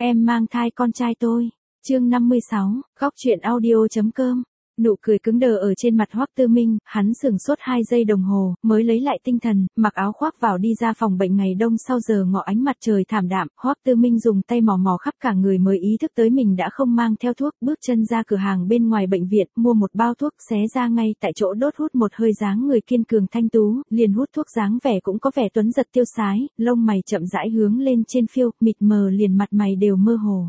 Em mang thai con trai tôi. Chương 56, góc truyện audio.com. Nụ cười cứng đờ ở trên mặt Hoắc Tư Minh, hắn sửng sốt 2 giây đồng hồ, mới lấy lại tinh thần, mặc áo khoác vào đi ra phòng bệnh ngày đông sau giờ ngọ ánh mặt trời thảm đạm, Hoắc Tư Minh dùng tay mò mò khắp cả người mới ý thức tới mình đã không mang theo thuốc, bước chân ra cửa hàng bên ngoài bệnh viện, mua một bao thuốc, xé ra ngay tại chỗ đốt hút một hơi dáng người kiên cường thanh tú, liền hút thuốc dáng vẻ cũng có vẻ tuấn giật tiêu sái, lông mày chậm rãi hướng lên trên phiêu, mịt mờ liền mặt mày đều mơ hồ.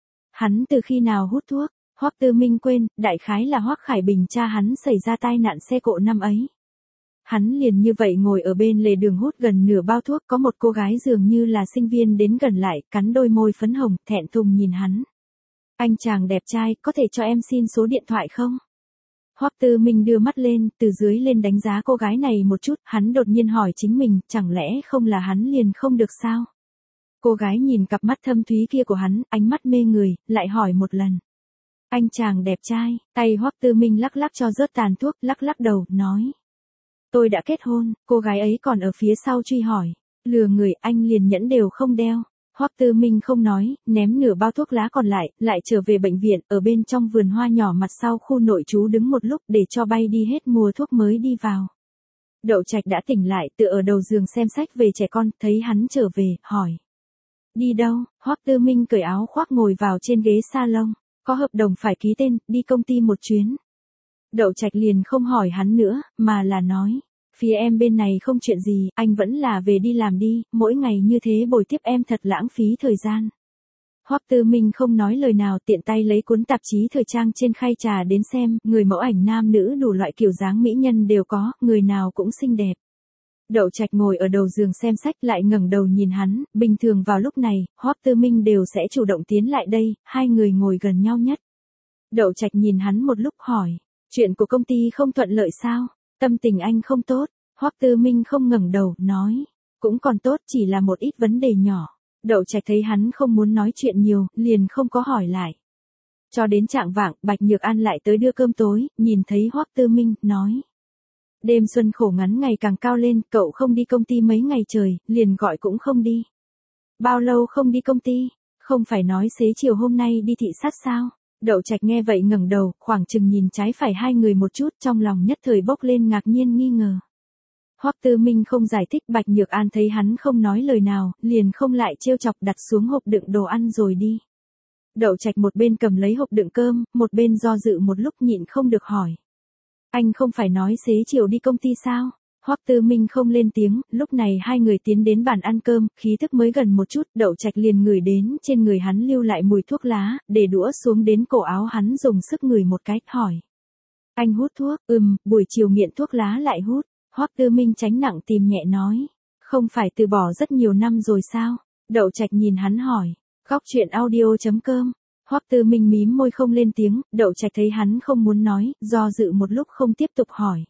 Hắn từ khi nào hút thuốc? Hoắc Tư Minh quên, đại khái là Hoắc Khải Bình cha hắn xảy ra tai nạn xe cộ năm ấy. Hắn liền như vậy ngồi ở bên lề đường hút gần nửa bao thuốc, có một cô gái dường như là sinh viên đến gần lại, cắn đôi môi phấn hồng, thẹn thùng nhìn hắn. Anh chàng đẹp trai, có thể cho em xin số điện thoại không? Hoắc Tư Minh đưa mắt lên, từ dưới lên đánh giá cô gái này một chút, hắn đột nhiên hỏi chính mình, chẳng lẽ không là hắn liền không được sao? Cô gái nhìn cặp mắt thâm thúy kia của hắn, ánh mắt mê người, lại hỏi một lần. Anh chàng đẹp trai, tay Hoắc Tư Minh lắc lắc cho rớt tàn thuốc, lắc lắc đầu, nói. Tôi đã kết hôn, cô gái ấy còn ở phía sau truy hỏi. Lừa người, anh liền nhẫn đều không đeo. Hoắc Tư Minh không nói, ném nửa bao thuốc lá còn lại trở về bệnh viện, ở bên trong vườn hoa nhỏ mặt sau khu nội trú đứng một lúc để cho bay đi hết mùa thuốc mới đi vào. Đậu Trạch đã tỉnh lại, tựa ở đầu giường xem sách về trẻ con, thấy hắn trở về, hỏi. Đi đâu? Hoắc Tư Minh cởi áo khoác ngồi vào trên ghế salon. Có hợp đồng phải ký tên, đi công ty một chuyến. Đậu Trạch liền không hỏi hắn nữa, mà là nói. Phía em bên này không chuyện gì, anh vẫn là về đi làm đi, mỗi ngày như thế bồi tiếp em thật lãng phí thời gian. Hoắc Tư Minh không nói lời nào, tiện tay lấy cuốn tạp chí thời trang trên khay trà đến xem, người mẫu ảnh nam nữ đủ loại kiểu dáng mỹ nhân đều có, người nào cũng xinh đẹp. Đậu Trạch ngồi ở đầu giường xem sách lại ngẩng đầu nhìn hắn, bình thường vào lúc này, Hoắc Tư Minh đều sẽ chủ động tiến lại đây, hai người ngồi gần nhau nhất. Đậu Trạch nhìn hắn một lúc hỏi, chuyện của công ty không thuận lợi sao? Tâm tình anh không tốt? Hoắc Tư Minh không ngẩng đầu, nói, cũng còn tốt, chỉ là một ít vấn đề nhỏ. Đậu Trạch thấy hắn không muốn nói chuyện nhiều, liền không có hỏi lại. Cho đến chạng vạng, Bạch Nhược An lại tới đưa cơm tối, nhìn thấy Hoắc Tư Minh, nói. Đêm xuân khổ ngắn ngày càng cao lên, cậu không đi công ty mấy ngày trời, liền gọi cũng không đi. Bao lâu không đi công ty? Không phải nói xế chiều hôm nay đi thị sát sao? Đậu Trạch nghe vậy ngẩng đầu, khoảng chừng nhìn trái phải hai người một chút, trong lòng nhất thời bốc lên ngạc nhiên nghi ngờ. Hoắc Tư Minh không giải thích, Bạch Nhược An thấy hắn không nói lời nào, liền không lại trêu chọc, đặt xuống hộp đựng đồ ăn rồi đi. Đậu Trạch một bên cầm lấy hộp đựng cơm, một bên do dự một lúc nhịn không được hỏi. Anh không phải nói xế chiều đi công ty sao? Hoắc Tư Minh không lên tiếng, lúc này hai người tiến đến bàn ăn cơm, khí thức mới gần một chút, Đậu Trạch liền ngửi đến trên người hắn lưu lại mùi thuốc lá, để đũa xuống đến cổ áo hắn dùng sức ngửi một cái, hỏi. Anh hút thuốc? Buổi chiều nghiện thuốc lá lại hút. Hoắc Tư Minh tránh nặng tìm nhẹ nói. Không phải từ bỏ rất nhiều năm rồi sao? Đậu Trạch nhìn hắn hỏi. Góc truyện audio.com. Hoắc Tư Minh mím môi không lên tiếng, Đậu Trạch thấy hắn không muốn nói, do dự một lúc không tiếp tục hỏi.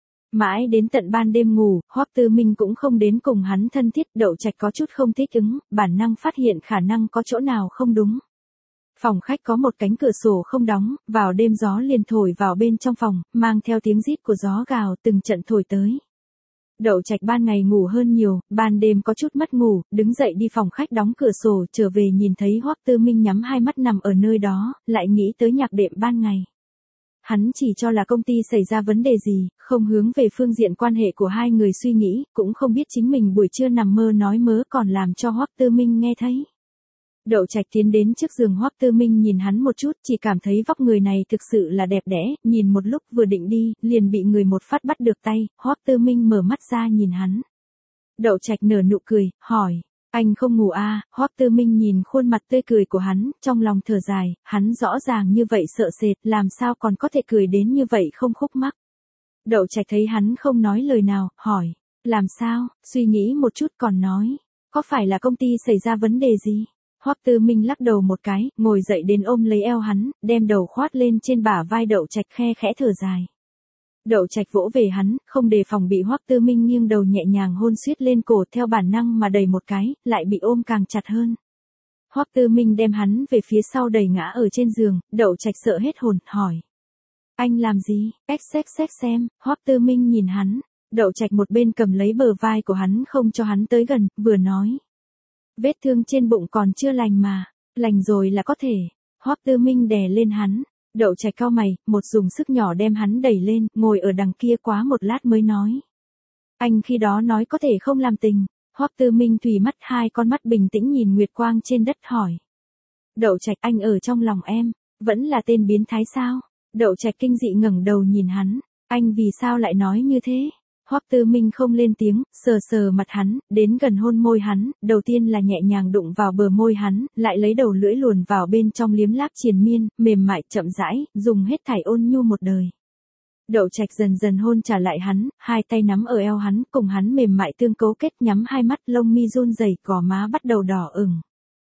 Mãi đến tận ban đêm ngủ, Hoắc Tư Minh cũng không đến cùng hắn thân thiết, Đậu Trạch có chút không thích ứng, bản năng phát hiện khả năng có chỗ nào không đúng. Phòng khách có một cánh cửa sổ không đóng, vào đêm gió liền thổi vào bên trong phòng, mang theo tiếng rít của gió gào từng trận thổi tới. Đậu Trạch ban ngày ngủ hơn nhiều, ban đêm có chút mất ngủ, đứng dậy đi phòng khách đóng cửa sổ, trở về nhìn thấy Hoắc Tư Minh nhắm hai mắt nằm ở nơi đó, lại nghĩ tới nhạc đệm ban ngày. Hắn chỉ cho là công ty xảy ra vấn đề gì, không hướng về phương diện quan hệ của hai người suy nghĩ, cũng không biết chính mình buổi trưa nằm mơ nói mớ còn làm cho Hoắc Tư Minh nghe thấy. Đậu Trạch tiến đến trước giường Hoắc Tư Minh nhìn hắn một chút, chỉ cảm thấy vóc người này thực sự là đẹp đẽ, nhìn một lúc vừa định đi, liền bị người một phát bắt được tay, Hoắc Tư Minh mở mắt ra nhìn hắn. Đậu Trạch nở nụ cười, hỏi, anh không ngủ à? Hoắc Tư Minh nhìn khuôn mặt tươi cười của hắn, trong lòng thở dài, hắn rõ ràng như vậy sợ sệt, làm sao còn có thể cười đến như vậy không khúc mắc. Đậu Trạch thấy hắn không nói lời nào, hỏi, làm sao? Suy nghĩ một chút còn nói, có phải là công ty xảy ra vấn đề gì? Hoắc Tư Minh lắc đầu một cái, ngồi dậy đến ôm lấy eo hắn, đem đầu khoát lên trên bả vai Đậu Trạch, khe khẽ thở dài. Đậu Trạch vỗ về hắn, không đề phòng bị Hoắc Tư Minh nghiêng đầu nhẹ nhàng hôn suýt lên cổ, theo bản năng mà đẩy một cái, lại bị ôm càng chặt hơn. Hoắc Tư Minh đem hắn về phía sau đẩy ngã ở trên giường, Đậu Trạch sợ hết hồn, hỏi. Anh làm gì? Xách xem. Hoắc Tư Minh nhìn hắn, Đậu Trạch một bên cầm lấy bờ vai của hắn không cho hắn tới gần, vừa nói. Vết thương trên bụng còn chưa lành mà. Lành rồi là có thể. Hoắc Tư Minh đè lên hắn. Đậu Trạch cau mày, một dùng sức nhỏ đem hắn đẩy lên, ngồi ở đằng kia quá một lát mới nói. Anh khi đó nói có thể không làm tình. Hoắc Tư Minh thủy mắt, hai con mắt bình tĩnh nhìn nguyệt quang trên đất hỏi. Đậu Trạch, anh ở trong lòng em, vẫn là tên biến thái sao? Đậu Trạch kinh dị ngẩng đầu nhìn hắn, anh vì sao lại nói như thế? Hoắc Tư Minh không lên tiếng, sờ sờ mặt hắn, đến gần hôn môi hắn, đầu tiên là nhẹ nhàng đụng vào bờ môi hắn, lại lấy đầu lưỡi luồn vào bên trong liếm láp triền miên, mềm mại chậm rãi, dùng hết thảy ôn nhu một đời. Đậu Trạch dần dần hôn trả lại hắn, hai tay nắm ở eo hắn, cùng hắn mềm mại tương cấu kết, nhắm hai mắt, lông mi run rẩy, gò má bắt đầu đỏ ửng.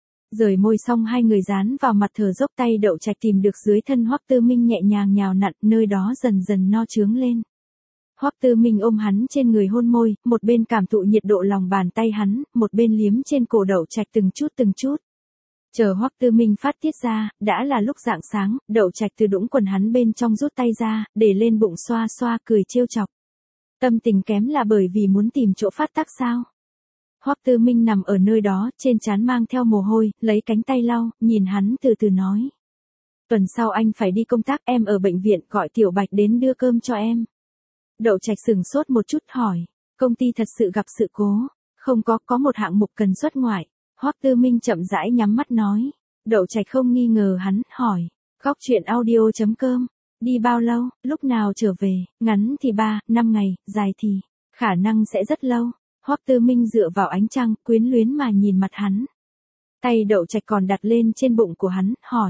Rời môi xong hai người dán vào mặt, thở dốc, tay Đậu Trạch tìm được dưới thân Hoắc Tư Minh nhẹ nhàng nhào nặn, nơi đó dần dần no trướng lên. Hoắc Tư Minh ôm hắn trên người hôn môi, một bên cảm thụ nhiệt độ lòng bàn tay hắn, một bên liếm trên cổ Đậu Trạch từng chút từng chút. Chờ Hoắc Tư Minh phát tiết ra, đã là lúc rạng sáng, Đậu Trạch từ đũng quần hắn bên trong rút tay ra, để lên bụng xoa xoa, cười trêu chọc. Tâm tình kém là bởi vì muốn tìm chỗ phát tác sao? Hoắc Tư Minh nằm ở nơi đó, trên trán mang theo mồ hôi, lấy cánh tay lau, nhìn hắn từ từ nói. Tuần sau anh phải đi công tác, em ở bệnh viện, gọi Tiểu Bạch đến đưa cơm cho em. Đậu Trạch sửng sốt một chút hỏi, công ty thật sự gặp sự cố? Không có một hạng mục cần xuất ngoại. Hoắc Tư Minh chậm rãi nhắm mắt nói. Đậu Trạch không nghi ngờ hắn, hỏi, góc chuyện audio.com, đi bao lâu, lúc nào trở về, ngắn thì 3-5 ngày, dài thì, khả năng sẽ rất lâu. Hoắc Tư Minh dựa vào ánh trăng, quyến luyến mà nhìn mặt hắn. Tay Đậu Trạch còn đặt lên trên bụng của hắn, hỏi.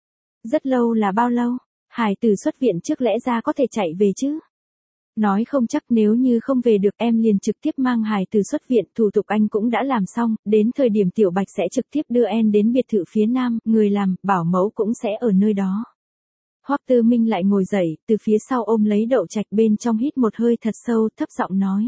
Rất lâu là bao lâu? Hải tử xuất viện trước lẽ ra có thể chạy về chứ? Nói không chắc, nếu như không về được em liền trực tiếp mang Hải tử xuất viện, thủ tục anh cũng đã làm xong, đến thời điểm Tiểu Bạch sẽ trực tiếp đưa em đến biệt thự phía Nam, người làm, bảo mẫu cũng sẽ ở nơi đó. Hoắc Tư Minh lại ngồi dậy, từ phía sau ôm lấy Đậu Trạch, bên trong hít một hơi thật sâu, thấp giọng nói.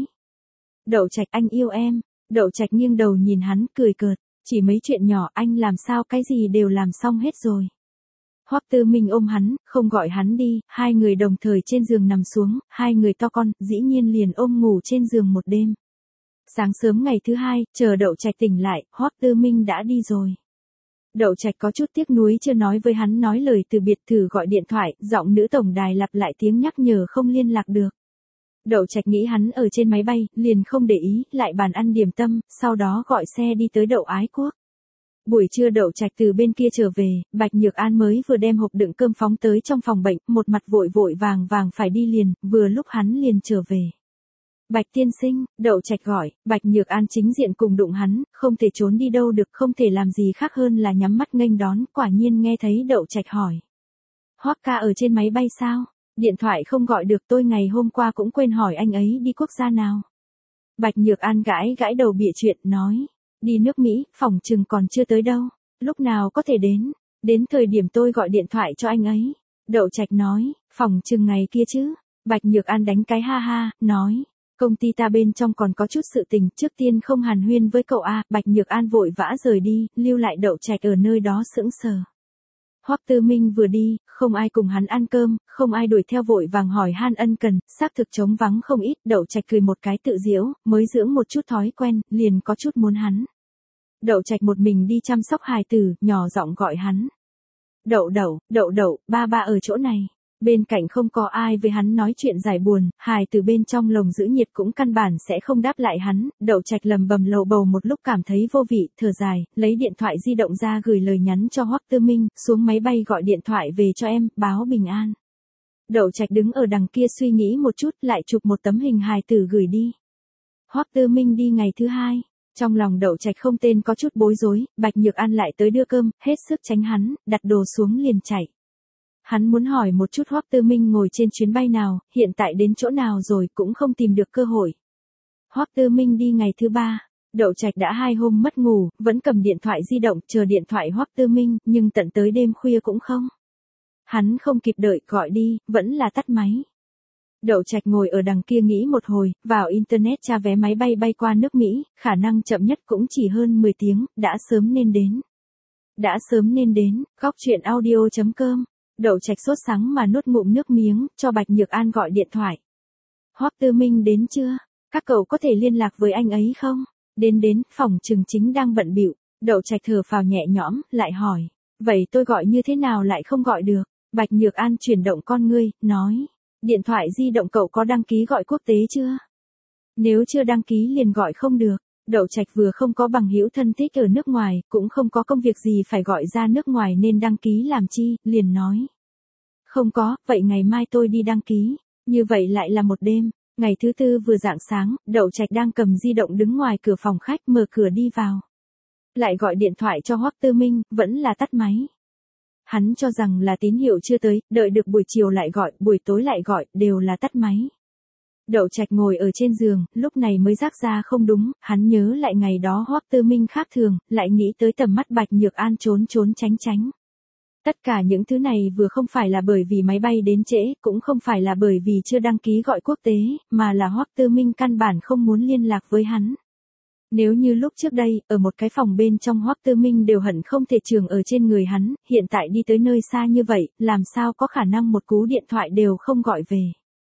Đậu Trạch, anh yêu em. Đậu Trạch nghiêng đầu nhìn hắn, cười cợt, chỉ mấy chuyện nhỏ anh làm sao cái gì đều làm xong hết rồi. Hoắc Tư Minh ôm hắn, không gọi hắn đi, hai người đồng thời trên giường nằm xuống, hai người to con, dĩ nhiên liền ôm ngủ trên giường một đêm. Sáng sớm ngày thứ hai, chờ Đậu Trạch tỉnh lại, Hoắc Tư Minh đã đi rồi. Đậu Trạch có chút tiếc nuối chưa nói với hắn nói lời từ biệt, thử gọi điện thoại, giọng nữ tổng đài lặp lại tiếng nhắc nhở không liên lạc được. Đậu Trạch nghĩ hắn ở trên máy bay, liền không để ý, lại bàn ăn điểm tâm, sau đó gọi xe đi tới Đậu Ái Quốc. Buổi trưa Đậu Trạch từ bên kia trở về, Bạch Nhược An mới vừa đem hộp đựng cơm phóng tới trong phòng bệnh, một mặt vội vội vàng vàng phải đi liền, vừa lúc hắn liền trở về. Bạch tiên sinh, Đậu Trạch gọi, Bạch Nhược An chính diện cùng đụng hắn, không thể trốn đi đâu được, không thể làm gì khác hơn là nhắm mắt nghênh đón, quả nhiên nghe thấy Đậu Trạch hỏi. Hoắc ca ở trên máy bay sao? Điện thoại không gọi được, tôi ngày hôm qua cũng quên hỏi anh ấy đi quốc gia nào. Bạch Nhược An gãi gãi đầu bịa chuyện, nói. Đi nước Mỹ, phỏng chừng còn chưa tới đâu. Lúc nào có thể đến? Đến thời điểm tôi gọi điện thoại cho anh ấy. Đậu Trạch nói, phỏng chừng ngày kia chứ. Bạch Nhược An đánh cái ha ha, nói. Công ty ta bên trong còn có chút sự tình, trước tiên không hàn huyên với cậu a. Bạch Nhược An vội vã rời đi, lưu lại Đậu Trạch ở nơi đó sững sờ. Hoắc Tư Minh vừa đi, không ai cùng hắn ăn cơm, không ai đuổi theo vội vàng hỏi han ân cần, xác thực trống vắng không ít. Đậu Trạch cười một cái tự giễu, mới dưỡng một chút thói quen, liền có chút muốn hắn. Đậu Trạch một mình đi chăm sóc hài tử, nhỏ giọng gọi hắn. Đậu đậu, ba ở chỗ này. Bên cạnh không có ai với hắn nói chuyện giải buồn, hài từ bên trong lồng giữ nhiệt cũng căn bản sẽ không đáp lại hắn. Đậu Trạch lầm bầm lầu bầu một lúc cảm thấy vô vị, thở dài, lấy điện thoại di động ra gửi lời nhắn cho Hoắc Tư Minh, xuống máy bay gọi điện thoại về cho em, báo bình an. Đậu Trạch đứng ở đằng kia suy nghĩ một chút, lại chụp một tấm hình hài tử gửi đi. Hoắc Tư Minh đi ngày thứ hai. Trong lòng Đậu Trạch không tên có chút bối rối, Bạch Nhược An lại tới đưa cơm, hết sức tránh hắn, đặt đồ xuống liền chạy. Hắn muốn hỏi một chút Hoắc Tư Minh ngồi trên chuyến bay nào, hiện tại đến chỗ nào rồi cũng không tìm được cơ hội. Hoắc Tư Minh đi ngày thứ ba, Đậu Trạch đã 2 hôm mất ngủ, vẫn cầm điện thoại di động chờ điện thoại Hoắc Tư Minh, nhưng tận tới đêm khuya cũng không. Hắn không kịp đợi gọi đi, vẫn là tắt máy. Đậu Trạch ngồi ở đằng kia nghĩ một hồi, vào internet tra vé máy bay bay qua nước Mỹ, khả năng chậm nhất cũng chỉ hơn 10 tiếng, đã sớm nên đến, góc chuyện audio.com. Đậu Trạch sốt sắng mà nuốt ngụm nước miếng, cho Bạch Nhược An gọi điện thoại. Hoắc Tư Minh đến chưa? Các cậu có thể liên lạc với anh ấy không? Đến, phỏng chừng chính đang bận bịu. Đậu Trạch thở phào nhẹ nhõm, lại hỏi. Vậy tôi gọi như thế nào lại không gọi được? Bạch Nhược An chuyển động con ngươi, nói. Điện thoại di động cậu có đăng ký gọi quốc tế chưa? Nếu chưa đăng ký liền gọi không được. Đậu Trạch vừa không có bằng hữu thân thích ở nước ngoài, cũng không có công việc gì phải gọi ra nước ngoài nên đăng ký làm chi, liền nói. Không có, vậy ngày mai tôi đi đăng ký. Như vậy lại là một đêm. Ngày thứ tư vừa rạng sáng, Đậu Trạch đang cầm di động đứng ngoài cửa phòng khách mở cửa đi vào. Lại gọi điện thoại cho Hoắc Tư Minh, vẫn là tắt máy. Hắn cho rằng là tín hiệu chưa tới, đợi được buổi chiều lại gọi, buổi tối lại gọi, đều là tắt máy. Đậu Trạch ngồi ở trên giường, lúc này mới rắc ra không đúng, hắn nhớ lại ngày đó Hoắc Tư Minh khác thường, lại nghĩ tới tầm mắt Bạch Nhược An trốn trốn tránh tránh. Tất cả những thứ này vừa không phải là bởi vì máy bay đến trễ, cũng không phải là bởi vì chưa đăng ký gọi quốc tế, mà là Hoắc Tư Minh căn bản không muốn liên lạc với hắn. Nếu như lúc trước đây, ở một cái phòng bên trong Hoắc Tư Minh đều hận không thể trường ở trên người hắn, hiện tại đi tới nơi xa như vậy, làm sao có khả năng một cú điện thoại đều không gọi về.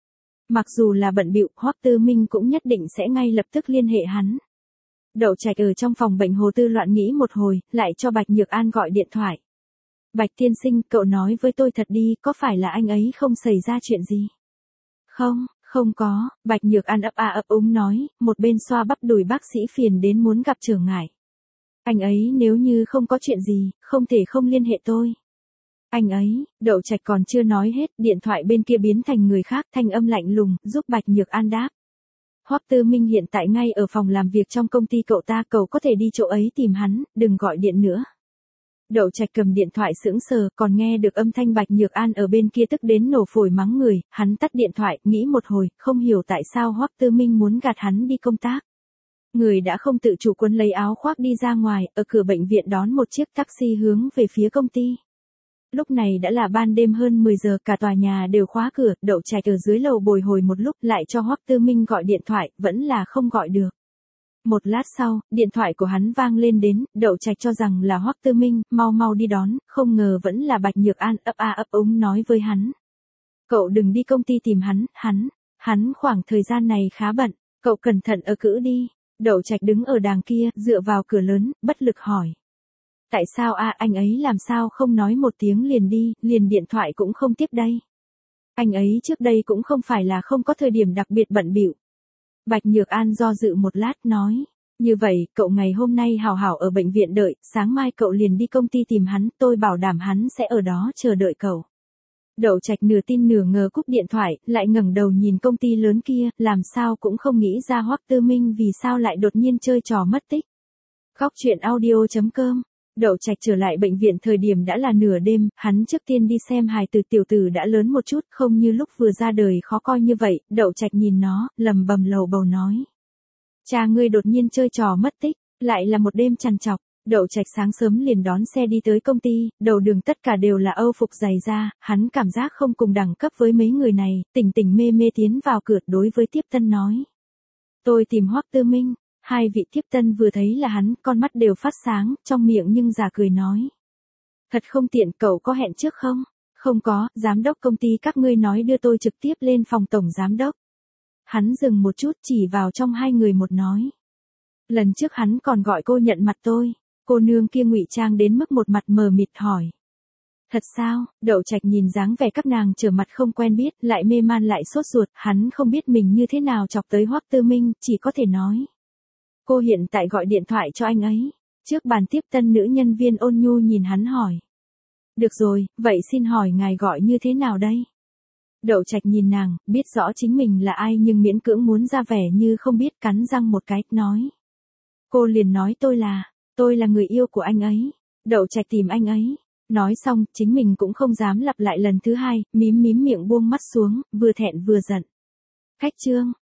Mặc dù là bận bịu, Hoắc Tư Minh cũng nhất định sẽ ngay lập tức liên hệ hắn. Đậu Trạch ở trong phòng bệnh Hồ Tư loạn nghĩ một hồi, lại cho Bạch Nhược An gọi điện thoại. Bạch tiên sinh, cậu nói với tôi thật đi, có phải là anh ấy không xảy ra chuyện gì? Không, không có, Bạch Nhược An ấp a ấp úng nói, một bên xoa bắp đùi bác sĩ phiền đến muốn gặp trở ngại. Anh ấy nếu như không có chuyện gì, không thể không liên hệ tôi. Anh ấy, Đậu Trạch còn chưa nói hết, điện thoại bên kia biến thành người khác, thanh âm lạnh lùng, giúp Bạch Nhược An đáp. Hoắc Tư Minh hiện tại ngay ở phòng làm việc trong công ty cậu ta, cậu có thể đi chỗ ấy tìm hắn, đừng gọi điện nữa. Đậu Trạch cầm điện thoại sững sờ, còn nghe được âm thanh Bạch Nhược An ở bên kia tức đến nổ phổi mắng người, hắn tắt điện thoại, nghĩ một hồi, không hiểu tại sao Hoắc Tư Minh muốn gạt hắn đi công tác. Người đã không tự chủ quấn lấy áo khoác đi ra ngoài, ở cửa bệnh viện đón một chiếc taxi hướng về phía công ty. Lúc này đã là ban đêm hơn 10 giờ, cả tòa nhà đều khóa cửa, Đậu Trạch ở dưới lầu bồi hồi một lúc, lại cho Hoắc Tư Minh gọi điện thoại, vẫn là không gọi được. Một lát sau, điện thoại của hắn vang lên đến, Đậu Trạch cho rằng là Hoắc Tư Minh, mau mau đi đón, không ngờ vẫn là Bạch Nhược An ấp a ấp úng nói với hắn. Cậu đừng đi công ty tìm hắn khoảng thời gian này khá bận, cậu cẩn thận ở cữ đi. Đậu Trạch đứng ở đàng kia, dựa vào cửa lớn, bất lực hỏi. Tại sao anh ấy làm sao không nói một tiếng liền đi, liền điện thoại cũng không tiếp đây. Anh ấy trước đây cũng không phải là không có thời điểm đặc biệt bận bịu. Bạch Nhược An do dự một lát nói. Như vậy, cậu ngày hôm nay hào hảo ở bệnh viện đợi, sáng mai cậu liền đi công ty tìm hắn, tôi bảo đảm hắn sẽ ở đó chờ đợi cậu. Đậu Trạch nửa tin nửa ngờ cúp điện thoại, lại ngẩng đầu nhìn công ty lớn kia, làm sao cũng không nghĩ ra Hoắc Tư Minh vì sao lại đột nhiên chơi trò mất tích. Góc truyện audio.com. Đậu Trạch trở lại bệnh viện thời điểm đã là nửa đêm, hắn trước tiên đi xem hài tử, tiểu tử đã lớn một chút, không như lúc vừa ra đời khó coi như vậy. Đậu Trạch nhìn nó, lầm bầm lầu bầu nói. Cha ngươi đột nhiên chơi trò mất tích, lại là một đêm trằn trọc. Đậu Trạch sáng sớm liền đón xe đi tới công ty, đầu đường tất cả đều là Âu phục giày da, hắn cảm giác không cùng đẳng cấp với mấy người này, tỉnh tỉnh mê mê tiến vào cửa, đối với tiếp tân nói. Tôi tìm Hoắc Tư Minh. Hai vị tiếp tân vừa thấy là hắn, con mắt đều phát sáng, trong miệng nhưng giả cười nói. Thật không tiện, cậu có hẹn trước không? Không có, giám đốc công ty các ngươi nói đưa tôi trực tiếp lên phòng tổng giám đốc. Hắn dừng một chút, chỉ vào trong hai người một nói. Lần trước hắn còn gọi cô nhận mặt tôi, cô nương kia ngụy trang đến mức một mặt mờ mịt hỏi. Thật sao? Đậu Trạch nhìn dáng vẻ các nàng trở mặt không quen biết, lại mê man lại sốt ruột, hắn không biết mình như thế nào chọc tới Hoắc Tư Minh, chỉ có thể nói. Cô hiện tại gọi điện thoại cho anh ấy. Trước bàn tiếp tân nữ nhân viên ôn nhu nhìn hắn hỏi. Được rồi, vậy xin hỏi ngài gọi như thế nào đây? Đậu Trạch nhìn nàng, biết rõ chính mình là ai nhưng miễn cưỡng muốn ra vẻ như không biết, cắn răng một cái, nói. Cô liền nói tôi là người yêu của anh ấy. Đậu Trạch tìm anh ấy. Nói xong, chính mình cũng không dám lặp lại lần thứ hai, mím miệng buông mắt xuống, vừa thẹn vừa giận. Khách trương,